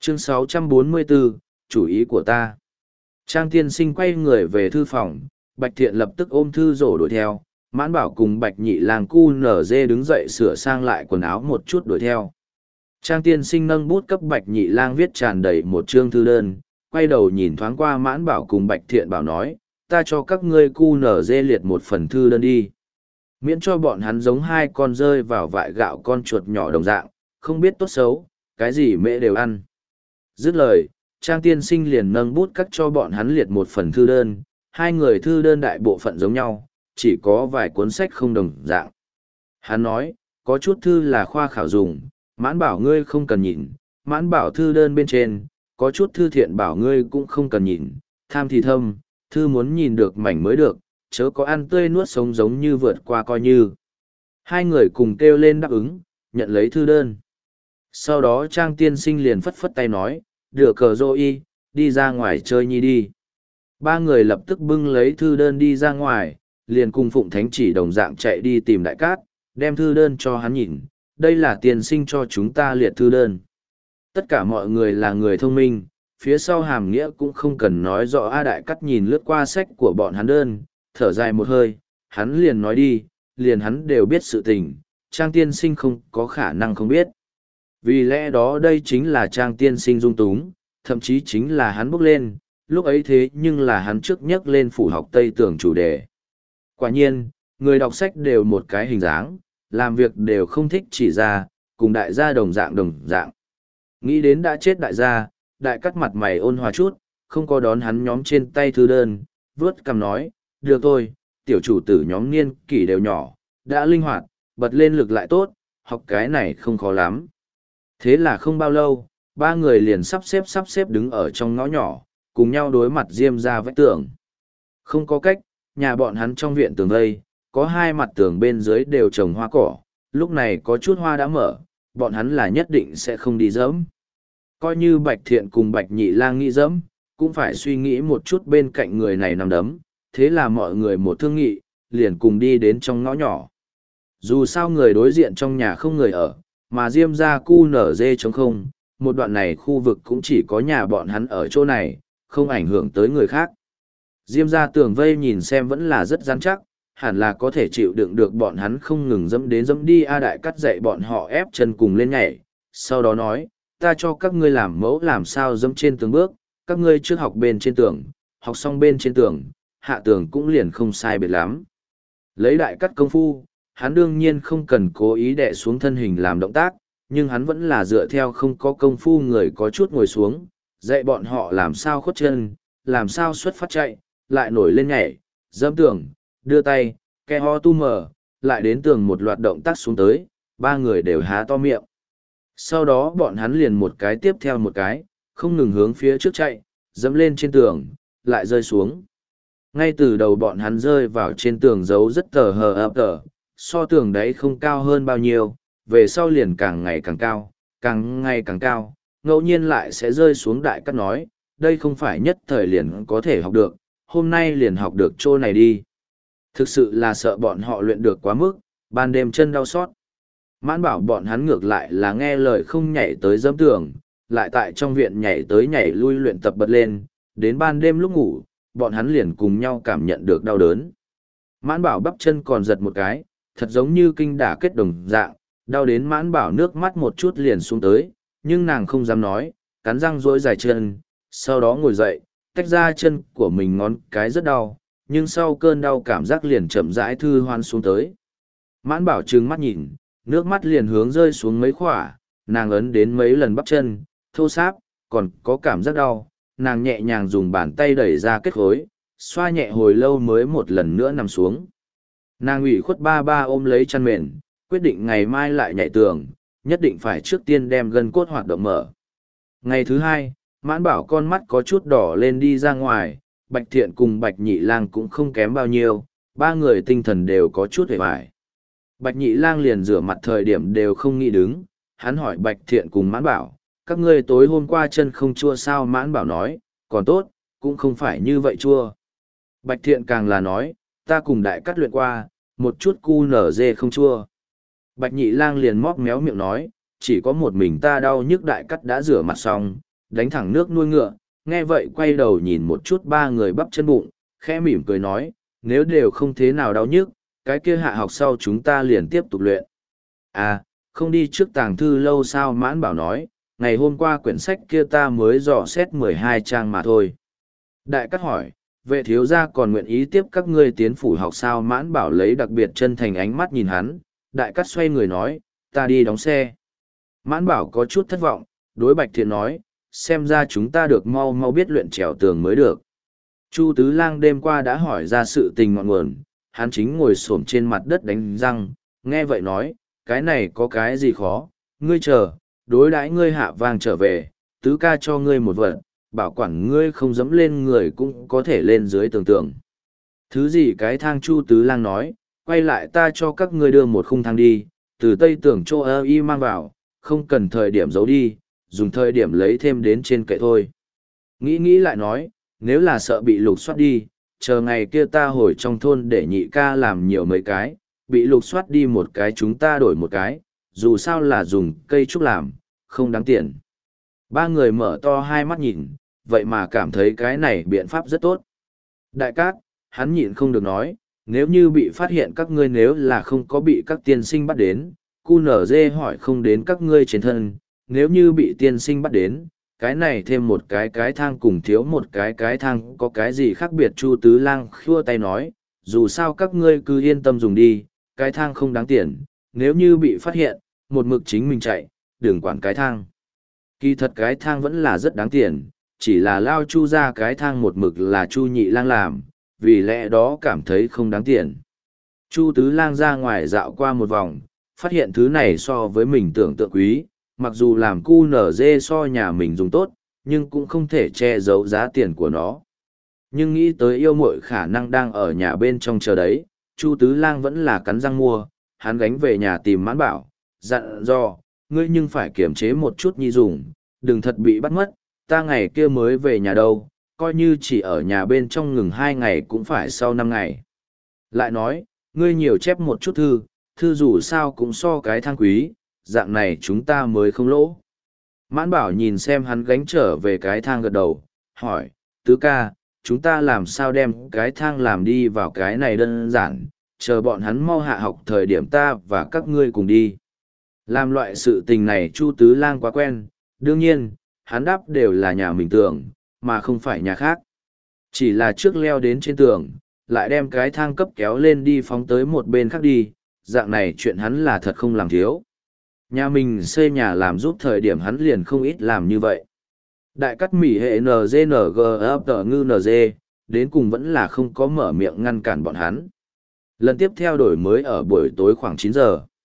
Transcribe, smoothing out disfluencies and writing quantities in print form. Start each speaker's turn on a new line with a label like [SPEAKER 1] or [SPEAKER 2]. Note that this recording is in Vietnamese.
[SPEAKER 1] Chương 644, chủ ý của ta. Trang tiên sinh quay người về thư phòng, Bạch Thiện lập tức ôm thư rổ đuổi theo, Mãn Bảo cùng Bạch Nhị Lang cu nở dê đứng dậy sửa sang lại quần áo một chút đuổi theo. Trang tiên sinh nâng bút cấp Bạch Nhị Lang viết tràn đầy một chương thư đơn, quay đầu nhìn thoáng qua Mãn Bảo cùng Bạch Thiện bảo nói, ta cho các ngươi cu nở dê liệt một phần thư đơn đi. Miễn cho bọn hắn giống hai con rơi vào vại gạo con chuột nhỏ đồng dạng, không biết tốt xấu, cái gì mẹ đều ăn. Dứt lời, Trang tiên sinh liền nâng bút cắt cho bọn hắn liệt một phần thư đơn, hai người thư đơn đại bộ phận giống nhau, chỉ có vài cuốn sách không đồng dạng. Hắn nói, có chút thư là khoa khảo dùng, Mãn Bảo ngươi không cần nhìn, Mãn Bảo thư đơn bên trên, có chút thư Thiện bảo ngươi cũng không cần nhìn, tham thì thâm, thư muốn nhìn được mảnh mới được, chớ có ăn tươi nuốt sống giống như vượt qua coi như. Hai người cùng kêu lên đáp ứng, nhận lấy thư đơn. Sau đó Trang tiên sinh liền phất phất tay nói, đưa cờ rô y, đi ra ngoài chơi nhi đi. Ba người lập tức bưng lấy thư đơn đi ra ngoài, liền cùng Phụng Thánh Chỉ đồng dạng chạy đi tìm Đại Cát, đem thư đơn cho hắn nhìn, đây là tiên sinh cho chúng ta liệt thư đơn. Tất cả mọi người là người thông minh, phía sau hàm nghĩa cũng không cần nói rõ. Đại Cát nhìn lướt qua sách của bọn hắn đơn, thở dài một hơi, hắn liền nói đi, liền hắn đều biết sự tình, Trang tiên sinh không có khả năng không biết. Vì lẽ đó đây chính là Trang tiên sinh dung túng, thậm chí chính là hắn bước lên, lúc ấy thế nhưng là hắn trước nhắc lên phủ học Tây Tường chủ đề. Quả nhiên, người đọc sách đều một cái hình dáng, làm việc đều không thích chỉ ra, cùng đại gia đồng dạng. Nghĩ đến đã chết đại gia, Đại Cát mặt mày ôn hòa chút, không có đón hắn nhóm trên tay thư đơn, vớt cằm nói, được thôi, tiểu chủ tử nhóm niên kỷ đều nhỏ, đã linh hoạt, bật lên lực lại tốt, học cái này không khó lắm. Thế là không bao lâu, ba người liền sắp xếp đứng ở trong ngõ nhỏ, cùng nhau đối mặt Diêm ra vách tường. Không có cách, nhà bọn hắn trong viện tường vây, có hai mặt tường bên dưới đều trồng hoa cỏ, lúc này có chút hoa đã mở, bọn hắn là nhất định sẽ không đi dẫm. Coi như Bạch Thiện cùng Bạch Nhị Lang nghĩ dẫm, cũng phải suy nghĩ một chút bên cạnh người này nằm đấm, thế là mọi người một thương nghị, liền cùng đi đến trong ngõ nhỏ. Dù sao người đối diện trong nhà không người ở, mà Diêm ra cu nở dê trống không, một đoạn này khu vực cũng chỉ có nhà bọn hắn ở chỗ này, không ảnh hưởng tới người khác. Diêm ra tường vây nhìn xem vẫn là rất rắn chắc, hẳn là có thể chịu đựng được bọn hắn không ngừng dẫm đến dẫm đi. Đại Cát dạy bọn họ ép chân cùng lên nhảy, sau đó nói, ta cho các ngươi làm mẫu làm sao dẫm trên tường bước, các ngươi trước học bên trên tường, học xong bên trên tường, hạ tường cũng liền không sai biệt lắm. Lấy Đại Cát công phu, hắn đương nhiên không cần cố ý đè xuống thân hình làm động tác, nhưng hắn vẫn là dựa theo không có công phu người có chút ngồi xuống, dạy bọn họ làm sao khuất chân, làm sao xuất phát chạy, lại nổi lên nhảy, dẫm tường, đưa tay, ke ho tu mờ, lại đến tường một loạt động tác xuống tới, ba người đều há to miệng. Sau đó bọn hắn liền một cái tiếp theo một cái, không ngừng hướng phía trước chạy, dẫm lên trên tường, lại rơi xuống. Ngay từ đầu bọn hắn rơi vào trên tường giấu rất tờ hờ ập tờ, so tường đấy không cao hơn bao nhiêu, về sau liền càng ngày càng cao, càng ngày càng cao, ngẫu nhiên lại sẽ rơi xuống. Đại Cát nói, đây không phải nhất thời liền có thể học được, hôm nay liền học được chỗ này đi. Thực sự là sợ bọn họ luyện được quá mức, ban đêm chân đau xót. Mãn Bảo bọn hắn ngược lại là nghe lời không nhảy tới dẫm tường, lại tại trong viện nhảy tới nhảy lui luyện tập bật lên, đến ban đêm lúc ngủ, bọn hắn liền cùng nhau cảm nhận được đau đớn. Mãn Bảo bắp chân còn giật một cái, thật giống như kinh đả kết đồng dạng, đau đến Mãn Bảo nước mắt một chút liền xuống tới, nhưng nàng không dám nói, cắn răng duỗi dài chân, sau đó ngồi dậy, tách ra chân của mình ngón cái rất đau, nhưng sau cơn đau cảm giác liền chậm rãi thư hoan xuống tới. Mãn Bảo trừng mắt nhìn, nước mắt liền hướng rơi xuống mấy khỏa, nàng ấn đến mấy lần bắp chân, thô sáp, còn có cảm giác đau, nàng nhẹ nhàng dùng bàn tay đẩy ra kết khối, xoa nhẹ hồi lâu mới một lần nữa nằm xuống. Nàng ủy khuất ba ôm lấy chăn mền, quyết định ngày mai lại nhảy tường, nhất định phải trước tiên đem gân cốt hoạt động mở. Ngày thứ hai, Mãn Bảo con mắt có chút đỏ lên đi ra ngoài, Bạch Thiện cùng Bạch Nhị Lang cũng không kém bao nhiêu, ba người tinh thần đều có chút hề bại. Bạch Nhị Lang liền rửa mặt thời điểm đều không nghĩ đứng, hắn hỏi Bạch Thiện cùng Mãn Bảo, các ngươi tối hôm qua chân không chua sao? Mãn Bảo nói, còn tốt, cũng không phải như vậy chua. Bạch Thiện càng là nói, ta cùng Đại Cát luyện qua, một chút cu nở dê không chua. Bạch Nhị Lang liền móc méo miệng nói, chỉ có một mình ta đau nhức. Đại Cát đã rửa mặt xong, đánh thẳng nước nuôi ngựa, nghe vậy quay đầu nhìn một chút ba người bắp chân bụng, khẽ mỉm cười nói, nếu đều không thế nào đau nhức, cái kia hạ học sau chúng ta liền tiếp tục luyện. À, không đi trước tàng thư lâu sao? Mãn Bảo nói, ngày hôm qua quyển sách kia ta mới dò xét 12 trang mà thôi. Đại Cát hỏi, vệ thiếu gia còn nguyện ý tiếp các ngươi tiến phủ học sao? Mãn Bảo lấy đặc biệt chân thành ánh mắt nhìn hắn, Đại Cát xoay người nói, ta đi đóng xe. Mãn Bảo có chút thất vọng, đối Bạch Thiện nói, xem ra chúng ta được mau mau biết luyện trèo tường mới được. Chu Tứ Lang đêm qua đã hỏi ra sự tình ngọn nguồn, hắn chính ngồi xổm trên mặt đất đánh răng, nghe vậy nói, cái này có cái gì khó, ngươi chờ, đối đãi ngươi hạ vang trở về, tứ ca cho ngươi một vật, bảo quản ngươi không dẫm lên người cũng có thể lên dưới tường tường. Thứ gì? Cái thang? Chu Tứ Lang nói, quay lại ta cho các ngươi đưa một khung thang đi, từ tây tường chỗ ơ y mang vào, không cần thời điểm giấu đi, dùng thời điểm lấy thêm đến trên kệ thôi. Nghĩ lại nói, nếu là sợ bị lục soát đi, chờ ngày kia ta hồi trong thôn để nhị ca làm nhiều mấy cái, bị lục soát đi một cái chúng ta đổi một cái, dù sao là dùng cây trúc làm, không đáng tiền. Ba người mở to hai mắt nhìn, vậy mà cảm thấy cái này biện pháp rất tốt. Đại Cát, hắn nhịn không được nói, nếu như bị phát hiện các ngươi nếu là không có bị các tiên sinh bắt đến, cu nở dê hỏi không đến các ngươi trên thân, nếu như bị tiên sinh bắt đến, cái này thêm một cái thang cùng thiếu một cái thang có cái gì khác biệt? Chu Tứ Lang khua tay nói, dù sao các ngươi cứ yên tâm dùng đi, cái thang không đáng tiền, nếu như bị phát hiện, một mực chính mình chạy, đừng quản cái thang. Kỳ thật cái thang vẫn là rất đáng tiền, chỉ là lao Chu ra cái thang một mực là Chu Nhị Lang làm, vì lẽ đó cảm thấy không đáng tiền. Chu Tứ Lang ra ngoài dạo qua một vòng, phát hiện thứ này so với mình tưởng tượng quý, mặc dù làm cu nở dê so nhà mình dùng tốt, nhưng cũng không thể che giấu giá tiền của nó. Nhưng nghĩ tới yêu muội khả năng đang ở nhà bên trong chờ đấy, Chu Tứ Lang vẫn là cắn răng mua, hắn gánh về nhà tìm Mãn Bảo, dặn dò, ngươi nhưng phải kiềm chế một chút nhi dùng, đừng thật bị bắt mất, ta ngày kia mới về nhà đâu, coi như chỉ ở nhà bên trong ngừng 2 ngày cũng phải sau 5 ngày. Lại nói, ngươi nhiều chép một chút thư dù sao cũng so cái thang quý, dạng này chúng ta mới không lỗ. Mãn Bảo nhìn xem hắn gánh trở về cái thang gật đầu, hỏi, tứ ca, chúng ta làm sao đem cái thang làm đi vào? Cái này đơn giản, chờ bọn hắn mau hạ học thời điểm ta và các ngươi cùng đi. Làm loại sự tình này Chu Tứ Lang quá quen, đương nhiên, hắn đáp đều là nhà mình tường, mà không phải nhà khác. Chỉ là trước leo đến trên tường, lại đem cái thang cấp kéo lên đi phóng tới một bên khác đi, dạng này chuyện hắn là thật không làm thiếu. Nhà mình xây nhà làm giúp thời điểm hắn liền không ít làm như vậy. Đại Cát Mỉ hệ NGNG đến cùng vẫn là không có mở miệng ngăn cản bọn hắn. Lần tiếp theo đổi mới ở buổi tối khoảng 9 giờ.